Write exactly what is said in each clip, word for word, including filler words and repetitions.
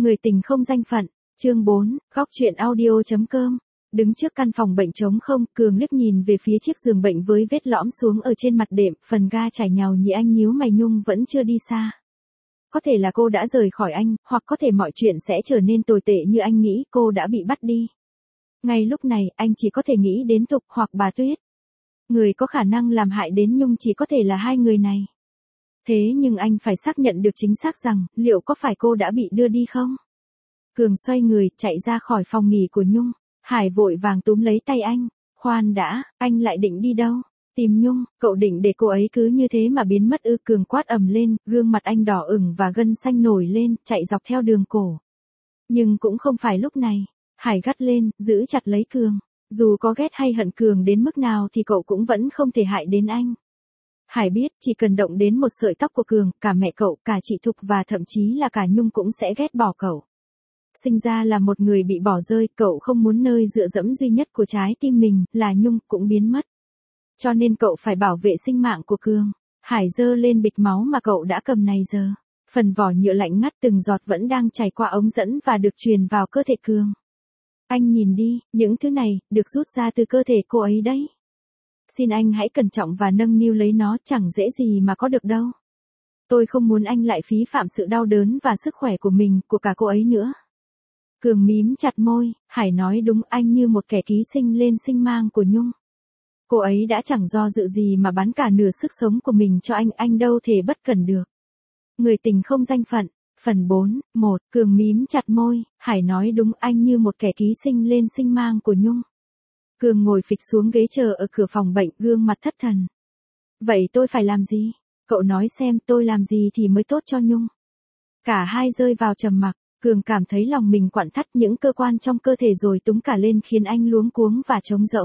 Người tình không danh phận, chương bốn, góc chuyện audio.com. Đứng trước căn phòng bệnh trống không, Cường liếc nhìn về phía chiếc giường bệnh với vết lõm xuống ở trên mặt đệm, phần ga chảy nhàu nhĩ. Anh nhíu mày, Nhung vẫn chưa đi xa. Có thể là cô đã rời khỏi anh, hoặc có thể mọi chuyện sẽ trở nên tồi tệ như anh nghĩ, cô đã bị bắt đi. Ngay lúc này, anh chỉ có thể nghĩ đến Tục hoặc bà Tuyết. Người có khả năng làm hại đến Nhung chỉ có thể là hai người này. Thế nhưng anh phải xác nhận được chính xác rằng, liệu có phải cô đã bị đưa đi không? Cường xoay người, chạy ra khỏi phòng nghỉ của Nhung. Hải vội vàng túm lấy tay anh. Khoan đã, anh lại định đi đâu? Tìm Nhung, cậu định để cô ấy cứ như thế mà biến mất ư? Cường quát ầm lên, gương mặt anh đỏ ửng và gân xanh nổi lên, chạy dọc theo đường cổ. Nhưng cũng không phải lúc này. Hải gắt lên, giữ chặt lấy Cường. Dù có ghét hay hận Cường đến mức nào thì cậu cũng vẫn không thể hại đến anh. Hải biết, chỉ cần động đến một sợi tóc của Cường, cả mẹ cậu, cả chị Thục và thậm chí là cả Nhung cũng sẽ ghét bỏ cậu. Sinh ra là một người bị bỏ rơi, cậu không muốn nơi dựa dẫm duy nhất của trái tim mình, là Nhung, cũng biến mất. Cho nên cậu phải bảo vệ sinh mạng của Cường. Hải giơ lên bịch máu mà cậu đã cầm này giờ. Phần vỏ nhựa lạnh ngắt từng giọt vẫn đang chảy qua ống dẫn và được truyền vào cơ thể Cường. Anh nhìn đi, những thứ này, được rút ra từ cơ thể cô ấy đấy. Xin anh hãy cẩn trọng và nâng niu lấy nó, chẳng dễ gì mà có được đâu. Tôi không muốn anh lại phí phạm sự đau đớn và sức khỏe của mình, của cả cô ấy nữa. Cường mím chặt môi, Hải nói đúng, anh như một kẻ ký sinh lên sinh mang của Nhung. Cô ấy đã chẳng do dự gì mà bán cả nửa sức sống của mình cho anh, anh đâu thể bất cẩn được. Người tình không danh phận, phần bốn, một, Cường mím chặt môi, Hải nói đúng, anh như một kẻ ký sinh lên sinh mang của Nhung. Cường ngồi phịch xuống ghế chờ ở cửa phòng bệnh, gương mặt thất thần. Vậy tôi phải làm gì? Cậu nói xem tôi làm gì thì mới tốt cho Nhung. Cả hai rơi vào trầm mặc, Cường cảm thấy lòng mình quặn thắt, những cơ quan trong cơ thể rồi túng cả lên khiến anh luống cuống và trống rỗng.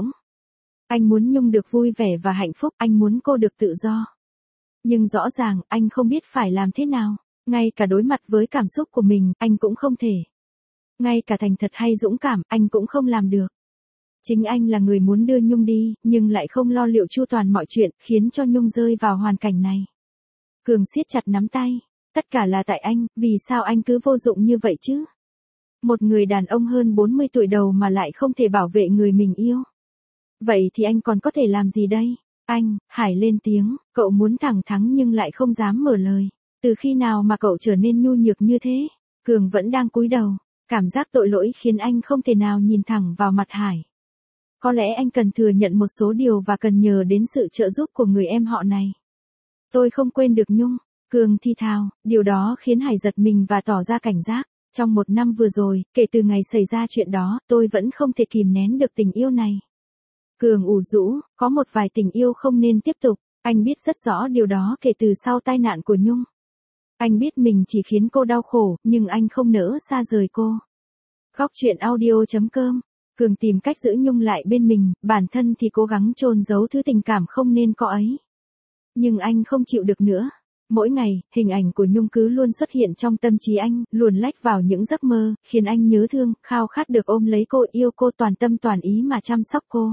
Anh muốn Nhung được vui vẻ và hạnh phúc, anh muốn cô được tự do. Nhưng rõ ràng, anh không biết phải làm thế nào. Ngay cả đối mặt với cảm xúc của mình, anh cũng không thể. Ngay cả thành thật hay dũng cảm, anh cũng không làm được. Chính anh là người muốn đưa Nhung đi, nhưng lại không lo liệu chu toàn mọi chuyện, khiến cho Nhung rơi vào hoàn cảnh này. Cường siết chặt nắm tay. Tất cả là tại anh, vì sao anh cứ vô dụng như vậy chứ? Một người đàn ông hơn bốn mươi tuổi đầu mà lại không thể bảo vệ người mình yêu. Vậy thì anh còn có thể làm gì đây? Anh, Hải lên tiếng, cậu muốn thẳng thắn nhưng lại không dám mở lời. Từ khi nào mà cậu trở nên nhu nhược như thế? Cường vẫn đang cúi đầu. Cảm giác tội lỗi khiến anh không thể nào nhìn thẳng vào mặt Hải. Có lẽ anh cần thừa nhận một số điều và cần nhờ đến sự trợ giúp của người em họ này. Tôi không quên được Nhung. Cường thi thào, điều đó khiến Hải giật mình và tỏ ra cảnh giác. Trong một năm vừa rồi, kể từ ngày xảy ra chuyện đó, tôi vẫn không thể kìm nén được tình yêu này. Cường ủ rũ, có một vài tình yêu không nên tiếp tục. Anh biết rất rõ điều đó kể từ sau tai nạn của Nhung. Anh biết mình chỉ khiến cô đau khổ, nhưng anh không nỡ xa rời cô. Góc chuyện audio.com. Cường tìm cách giữ Nhung lại bên mình, bản thân thì cố gắng chôn giấu thứ tình cảm không nên có ấy. Nhưng anh không chịu được nữa. Mỗi ngày, hình ảnh của Nhung cứ luôn xuất hiện trong tâm trí anh, luồn lách vào những giấc mơ, khiến anh nhớ thương, khao khát được ôm lấy cô, yêu cô toàn tâm toàn ý mà chăm sóc cô.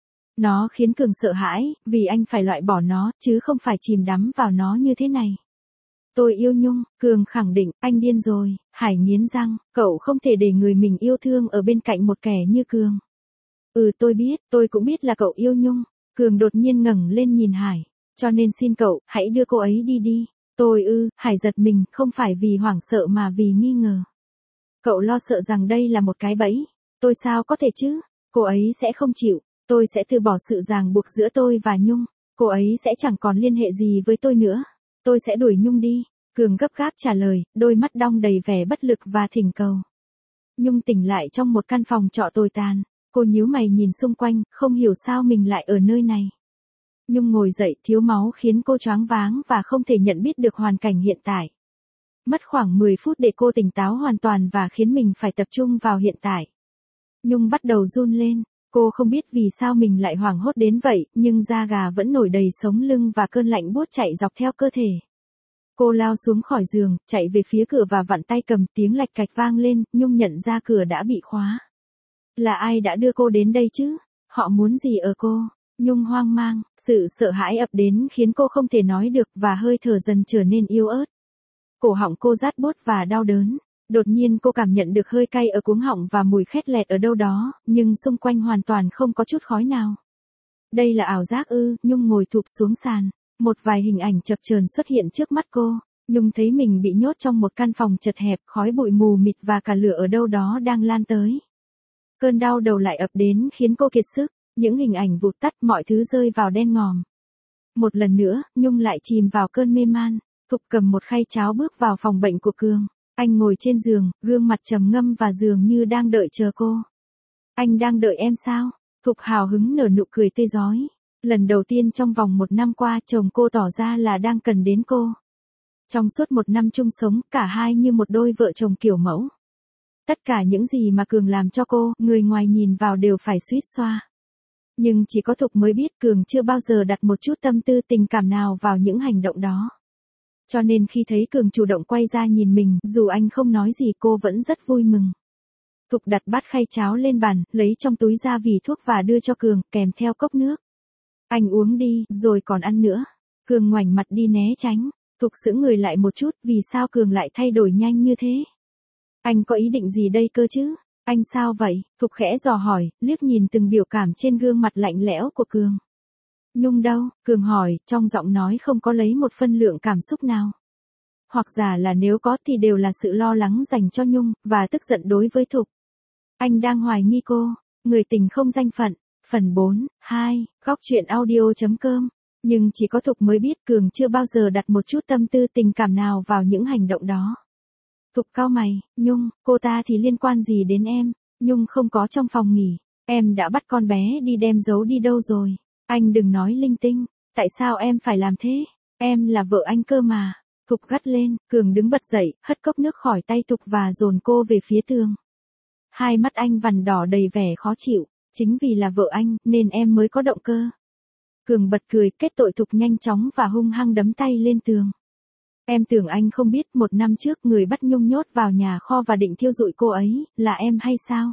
Nó khiến Cường sợ hãi, vì anh phải loại bỏ nó, chứ không phải chìm đắm vào nó như thế này. Tôi yêu Nhung, Cường khẳng định, anh điên rồi. Hải nghiến răng, cậu không thể để người mình yêu thương ở bên cạnh một kẻ như Cường. Ừ, tôi biết, tôi cũng biết là cậu yêu Nhung. Cường đột nhiên ngẩng lên nhìn Hải. Cho nên xin cậu, hãy đưa cô ấy đi đi. Tôi ư, Hải giật mình, không phải vì hoảng sợ mà vì nghi ngờ. Cậu lo sợ rằng đây là một cái bẫy. Tôi sao có thể chứ? Cô ấy sẽ không chịu. Tôi sẽ từ bỏ sự ràng buộc giữa tôi và Nhung. Cô ấy sẽ chẳng còn liên hệ gì với tôi nữa. Tôi sẽ đuổi Nhung đi. Cường gấp gáp trả lời, đôi mắt đong đầy vẻ bất lực và thỉnh cầu. Nhung tỉnh lại trong một căn phòng trọ tồi tàn. Cô nhíu mày nhìn xung quanh, không hiểu sao mình lại ở nơi này. Nhung ngồi dậy, thiếu máu khiến cô choáng váng và không thể nhận biết được hoàn cảnh hiện tại. Mất khoảng mười phút để cô tỉnh táo hoàn toàn và khiến mình phải tập trung vào hiện tại. Nhung bắt đầu run lên. Cô không biết vì sao mình lại hoảng hốt đến vậy, nhưng da gà vẫn nổi đầy sống lưng và cơn lạnh buốt chạy dọc theo cơ thể. Cô lao xuống khỏi giường, chạy về phía cửa và vặn tay cầm, tiếng lạch cạch vang lên, Nhung nhận ra cửa đã bị khóa. Là ai đã đưa cô đến đây chứ? Họ muốn gì ở cô? Nhung hoang mang, sự sợ hãi ập đến khiến cô không thể nói được và hơi thở dần trở nên yếu ớt. Cổ họng cô rát buốt và đau đớn. Đột nhiên cô cảm nhận được hơi cay ở cuống họng và mùi khét lẹt ở đâu đó, nhưng xung quanh hoàn toàn không có chút khói nào. Đây là ảo giác ư? Nhung ngồi thụp xuống sàn. Một vài hình ảnh chập chờn xuất hiện trước mắt cô. Nhung thấy mình bị nhốt trong một căn phòng chật hẹp, khói bụi mù mịt và cả lửa ở đâu đó đang lan tới. Cơn đau đầu lại ập đến khiến cô kiệt sức. Những hình ảnh vụt tắt, mọi thứ rơi vào đen ngòm. Một lần nữa, Nhung lại chìm vào cơn mê man. Thục cầm một khay cháo bước vào phòng bệnh của Cường. Anh ngồi trên giường, gương mặt trầm ngâm và dường như đang đợi chờ cô. Anh đang đợi em sao? Thục hào hứng nở nụ cười tươi rói. Lần đầu tiên trong vòng một năm qua chồng cô tỏ ra là đang cần đến cô. Trong suốt một năm chung sống, cả hai như một đôi vợ chồng kiểu mẫu. Tất cả những gì mà Cường làm cho cô, người ngoài nhìn vào đều phải suýt xoa. Nhưng chỉ có Thục mới biết Cường chưa bao giờ đặt một chút tâm tư tình cảm nào vào những hành động đó. Cho nên khi thấy Cường chủ động quay ra nhìn mình, dù anh không nói gì cô vẫn rất vui mừng. Thục đặt bát khay cháo lên bàn, lấy trong túi ra vỉ thuốc và đưa cho Cường, kèm theo cốc nước. Anh uống đi, rồi còn ăn nữa. Cường ngoảnh mặt đi né tránh. Thục sững người lại một chút, vì sao Cường lại thay đổi nhanh như thế? Anh có ý định gì đây cơ chứ? Anh sao vậy? Thục khẽ dò hỏi, liếc nhìn từng biểu cảm trên gương mặt lạnh lẽo của Cường. Nhung đâu? Cường hỏi, trong giọng nói không có lấy một phân lượng cảm xúc nào. Hoặc giả là nếu có thì đều là sự lo lắng dành cho Nhung, và tức giận đối với Thục. Anh đang hoài nghi cô. Người tình không danh phận. Phần bốn, hai, góc truyện audio chấm com. Nhưng chỉ có Thục mới biết Cường chưa bao giờ đặt một chút tâm tư tình cảm nào vào những hành động đó. Thục cau mày, Nhung, cô ta thì liên quan gì đến em? Nhung không có trong phòng nghỉ. Em đã bắt con bé đi đem giấu đi đâu rồi? Anh đừng nói linh tinh. Tại sao em phải làm thế? Em là vợ anh cơ mà. Thục gắt lên. Cường đứng bật dậy, hất cốc nước khỏi tay Thục và dồn cô về phía tường. Hai mắt anh vằn đỏ đầy vẻ khó chịu. Chính vì là vợ anh, nên em mới có động cơ. Cường bật cười, kết tội Thục nhanh chóng và hung hăng đấm tay lên tường. Em tưởng anh không biết một năm trước người bắt Nhung nhốt vào nhà kho và định thiêu rụi cô ấy, là em hay sao?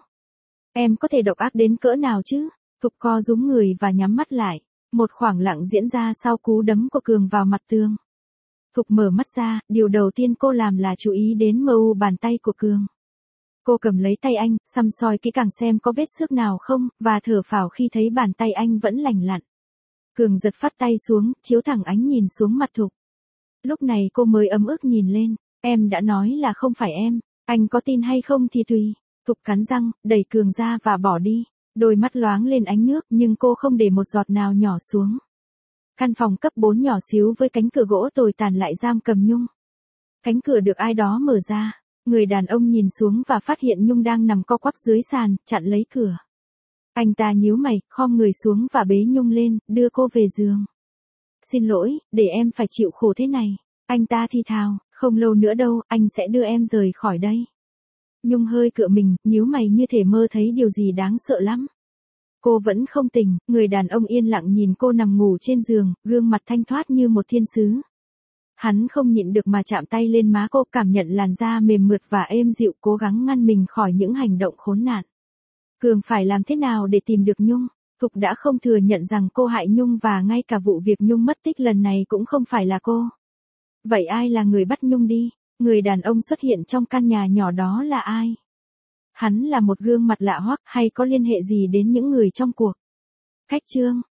Em có thể độc ác đến cỡ nào chứ? Thục co rúm người và nhắm mắt lại. Một khoảng lặng diễn ra sau cú đấm của Cường vào mặt tường. Thục mở mắt ra, điều đầu tiên cô làm là chú ý đến mờ u bàn tay của Cường. Cô cầm lấy tay anh, săm soi kỹ càng xem có vết xước nào không, và thở phào khi thấy bàn tay anh vẫn lành lặn. Cường giật phát tay xuống, chiếu thẳng ánh nhìn xuống mặt Thục. Lúc này cô mới ấm ức nhìn lên. Em đã nói là không phải em. Anh có tin hay không thì tùy. Thục cắn răng, đẩy Cường ra và bỏ đi. Đôi mắt loáng lên ánh nước nhưng cô không để một giọt nào nhỏ xuống. Căn phòng cấp bốn nhỏ xíu với cánh cửa gỗ tồi tàn lại giam cầm Nhung. Cánh cửa được ai đó mở ra. Người đàn ông nhìn xuống và phát hiện Nhung đang nằm co quắp dưới sàn, chặn lấy cửa. Anh ta nhíu mày, khom người xuống và bế Nhung lên, đưa cô về giường. Xin lỗi, để em phải chịu khổ thế này. Anh ta thì thào, không lâu nữa đâu, anh sẽ đưa em rời khỏi đây. Nhung hơi cựa mình, nhíu mày như thể mơ thấy điều gì đáng sợ lắm. Cô vẫn không tỉnh, người đàn ông yên lặng nhìn cô nằm ngủ trên giường, gương mặt thanh thoát như một thiên sứ. Hắn không nhịn được mà chạm tay lên má cô, cảm nhận làn da mềm mượt và êm dịu, cố gắng ngăn mình khỏi những hành động khốn nạn. Cường phải làm thế nào để tìm được Nhung? Thục đã không thừa nhận rằng cô hại Nhung và ngay cả vụ việc Nhung mất tích lần này cũng không phải là cô. Vậy ai là người bắt Nhung đi? Người đàn ông xuất hiện trong căn nhà nhỏ đó là ai? Hắn là một gương mặt lạ hoắc hay có liên hệ gì đến những người trong cuộc? Cách chương